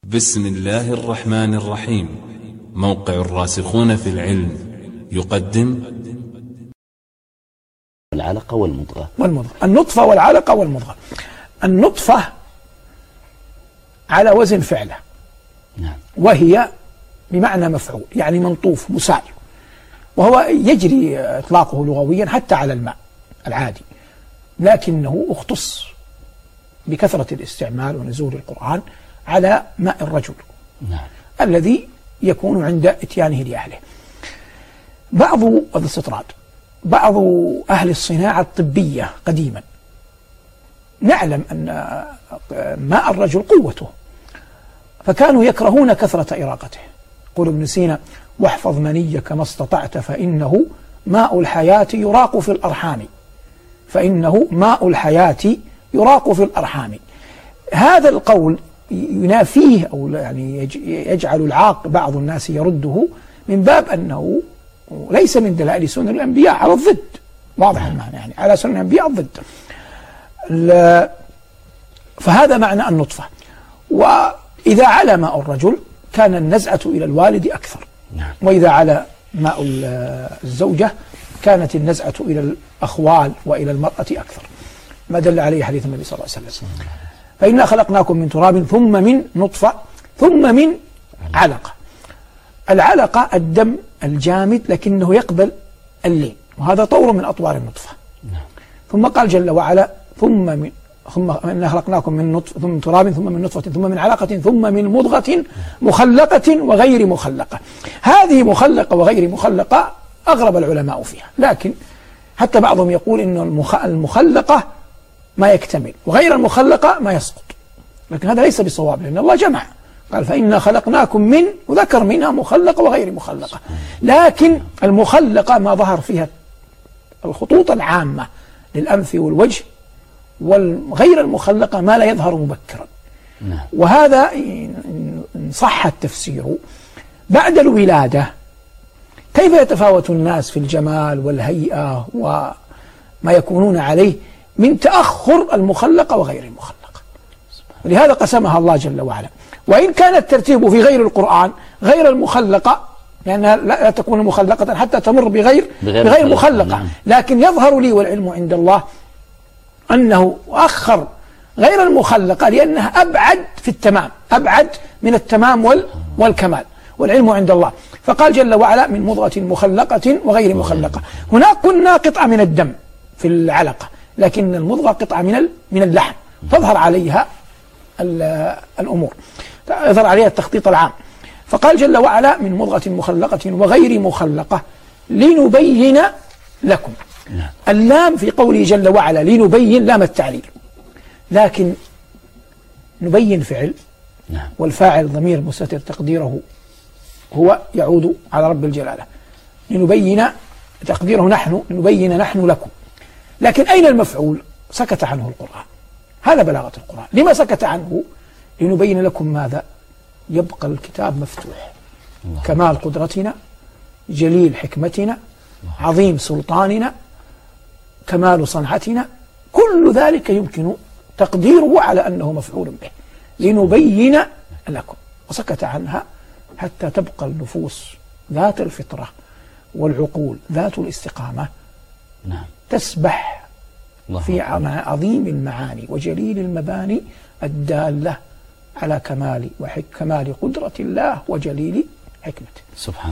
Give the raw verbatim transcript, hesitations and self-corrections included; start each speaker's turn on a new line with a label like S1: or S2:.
S1: بسم الله الرحمن الرحيم. موقع الراسخون في العلم يقدم
S2: العلقة والمضغة
S3: والمضغة النطفة والعلقة والمضغة. النطفة على وزن فعلة،
S2: نعم،
S3: وهي بمعنى مفعول، يعني منطوف مسال، وهو يجري إطلاقه لغويا حتى على الماء العادي، لكنه اختص بكثرة الاستعمال ونزول القرآن على ماء الرجل،
S2: نعم،
S3: الذي يكون عند اتيانه لأهله. بعض الاستطراد بعض أهل الصناعة الطبية قديما نعلم أن ماء الرجل قوته، فكانوا يكرهون كثرة إراقته. يقول ابن سينا: واحفظ منيك ما استطعت فإنه ماء الحياة يراق في الأرحام، فإنه ماء الحياة يراق في الأرحام. هذا القول ينافيه أو يعني يجعل العاق بعض الناس يرده من باب أنه ليس من دلائل سنن الأنبياء، على الضد، واضح المعنى، يعني على سنن الأنبياء الضد. فهذا معنى النطفة. وإذا علا ماء الرجل كان النزعة إلى الوالد أكثر، وإذا علا ماء الزوجة كانت النزعة إلى الأخوال وإلى المرأة أكثر، ما دل عليه حديث النبي صلى الله عليه وسلم: فإنا خلقناكم من تراب ثم من نطفة ثم من علقة. العلقة الدم الجامد لكنه يقبل اللين، وهذا طور من أطوار النطفة. ثم قال جل وعلا: ثم من ثم إنا خلقناكم من نطفة ثم من تراب ثم من نطفة ثم من علقة ثم من مضغة مخلقة وغير مخلقة. هذه مخلقة وغير مخلقة أغرب العلماء فيها، لكن حتى بعضهم يقول إن المخلقة ما يكتمل وغير المخلقة ما يسقط، لكن هذا ليس بصواب، لأن الله جمع قال: فإنا خلقناكم من، وذكر منها مخلقة وغير مخلقة. لكن المخلقة ما ظهر فيها الخطوط العامة للأنف والوجه، والغير المخلقة ما لا يظهر مبكرا. وهذا إن صح التفسير بعد الولادة كيف يتفاوت الناس في الجمال والهيئة وما يكونون عليه من تأخر المخلقة وغير المخلقة. ولهذا قسمها الله جل وعلا. وإن كان الترتيب في غير القرآن غير المخلقة، لأنها لا تكون مخلقة حتى تمر بغير بغير, بغير مخلقة، نعم. لكن يظهر لي والعلم عند الله أنه أخر غير المخلقة لأنها أبعد في التمام، أبعد من التمام وال والكمال، والعلم عند الله. فقال جل وعلا: من مضغة مخلقة وغير مخلقة. هناك كنا قطعة من الدم في العلقة، لكن المضغة قطعة من من اللحم، تظهر عليها الأمور، يظهر عليها التخطيط العام. فقال جل وعلا: من مضغة مخلقة وغير مخلقة لنبين لكم. اللام في قوله جل وعلا لنبين لام التعليل، لكن نبين فعل، والفاعل ضمير مستتر تقديره هو يعود على رب الجلالة. لنبين تقديره نحن، لنبين نحن لكم. لكن أين المفعول؟ سكت عنه القرآن. هذا بلاغة القرآن. لما سكت عنه؟ لنبين لكم ماذا؟ يبقى الكتاب مفتوح. كمال قدرتنا، جليل حكمتنا، عظيم سلطاننا، كمال صنعتنا، كل ذلك يمكن تقديره على أنه مفعول به. لنبين لكم، وسكت عنها حتى تبقى النفوس ذات الفطرة والعقول ذات الاستقامة، نعم، تسبح في عظيم المعاني وجليل المباني الدالة على كمال وكمال قدرة الله وجليل حكمته. سبحان